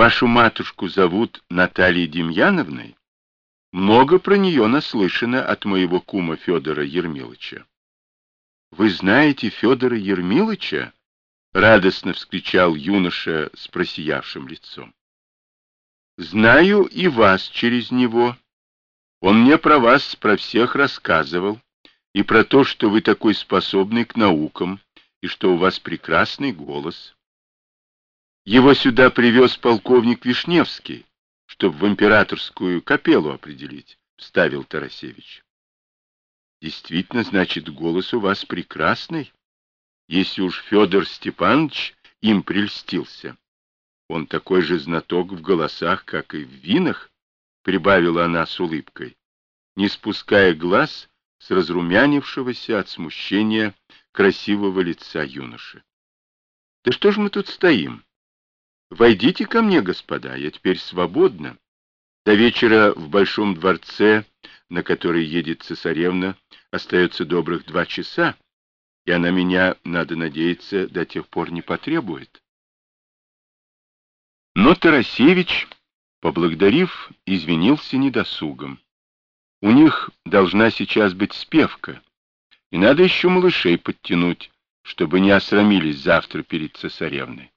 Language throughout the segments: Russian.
Вашу матушку зовут Натальей Демьяновной? Много про нее наслышано от моего кума Федора Ермилыча. Вы знаете Федора Ермилыча? Радостно вскричал юноша с просиявшим лицом. Знаю и вас через него. Он мне про вас, про всех рассказывал, и про то, что вы такой способный к наукам, и что у вас прекрасный голос. Его сюда привез полковник Вишневский, чтобы в императорскую капеллу определить, — вставил Тарасевич. Действительно, значит, голос у вас прекрасный, если уж Федор Степанович им прельстился. Он такой же знаток в голосах, как и в винах, — прибавила она с улыбкой, не спуская глаз с разрумянившегося от смущения красивого лица юноши. — Да что ж мы тут стоим? Войдите ко мне, господа, я теперь свободна. До вечера в Большом дворце, на который едет цесаревна, остается добрых 2 часа, и она меня, надо надеяться, до тех пор не потребует. Но Тарасевич, поблагодарив, извинился недосугом. У них должна сейчас быть спевка, и надо еще малышей подтянуть, чтобы не осрамились завтра перед цесаревной.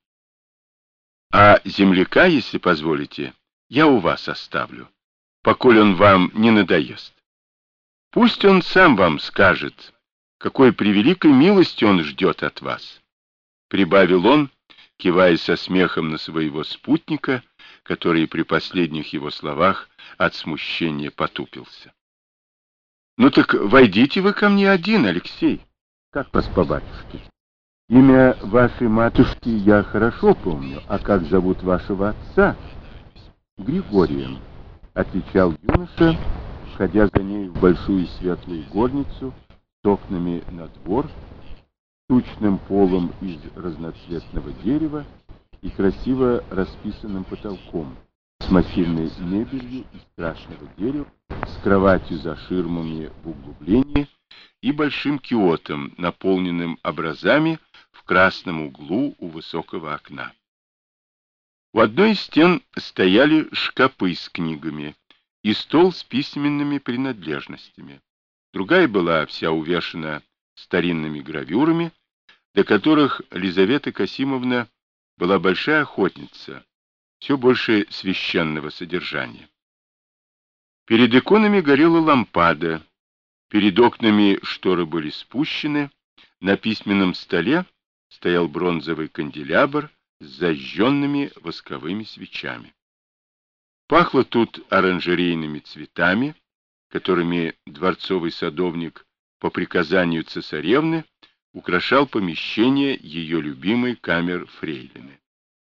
А земляка, если позволите, я у вас оставлю, поколь он вам не надоест. Пусть он сам вам скажет, какой превеликой милости он ждет от вас, — прибавил он, кивая со смехом на своего спутника, который при последних его словах от смущения потупился. — Ну так войдите вы ко мне один, Алексей. Как вас по батюшке? Имя вашей матушки я хорошо помню, а как зовут вашего отца? Григорием, — отвечал юноша, входя за ней в большую светлую горницу с окнами на двор, тучным полом из разноцветного дерева и красиво расписанным потолком, с массивной мебелью из красного дерева, с кроватью за ширмами в углублении и большим киотом, наполненным образами в красном углу у высокого окна. У одной из стен стояли шкапы с книгами и стол с письменными принадлежностями. Другая была вся увешана старинными гравюрами, до которых Лизавета Касимовна была большая охотница, все больше священного содержания. Перед иконами горела лампада, перед окнами шторы были спущены, на письменном столе стоял бронзовый канделябр с зажженными восковыми свечами. Пахло тут оранжерейными цветами, которыми дворцовый садовник по приказанию цесаревны украшал помещение ее любимой камер-фрейлины.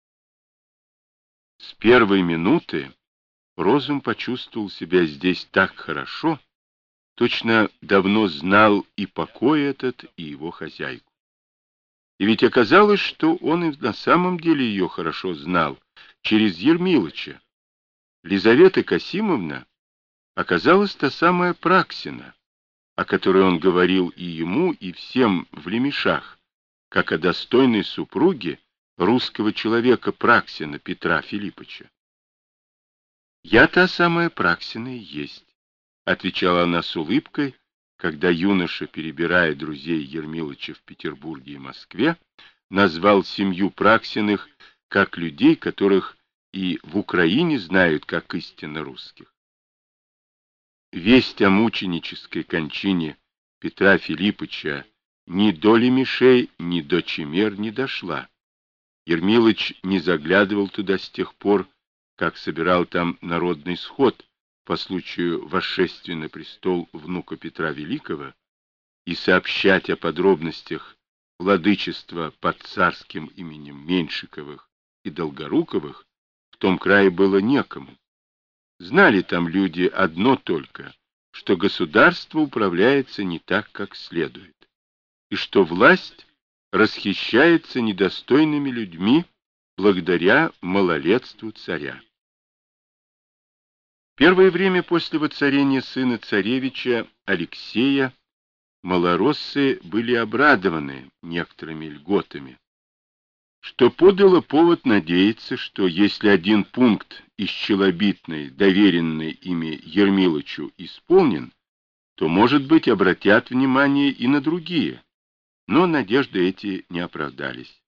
С первой минуты Розум почувствовал себя здесь так хорошо, точно давно знал и покой этот, и его хозяйку. И ведь оказалось, что он и на самом деле ее хорошо знал, через Ермилыча. Лизавета Касимовна оказалась та самая Праксина, о которой он говорил и ему, и всем в Лемешах, как о достойной супруге русского человека Праксина Петра Филипповича. «Я та самая Праксина и есть», — отвечала она с улыбкой, когда юноша, перебирая друзей Ермилыча в Петербурге и Москве, назвал семью Праксиных как людей, которых и в Украине знают как истинно русских. Весть о мученической кончине Петра Филипповича ни до Лемешей, ни до Чемер не дошла. Ермилыч не заглядывал туда с тех пор, как собирал там народный сход по случаю восшествия на престол внука Петра Великого, и сообщать о подробностях владычества под царским именем Меньшиковых и Долгоруковых в том крае было некому. Знали там люди одно только, что государство управляется не так, как следует, и что власть расхищается недостойными людьми благодаря малолетству царя. Первое время после воцарения сына царевича Алексея малороссы были обрадованы некоторыми льготами. что подало повод надеяться, что если один пункт из челобитной, доверенной ими Ермилычу, исполнен, то, может быть, обратят внимание и на другие. Но надежды эти не оправдались.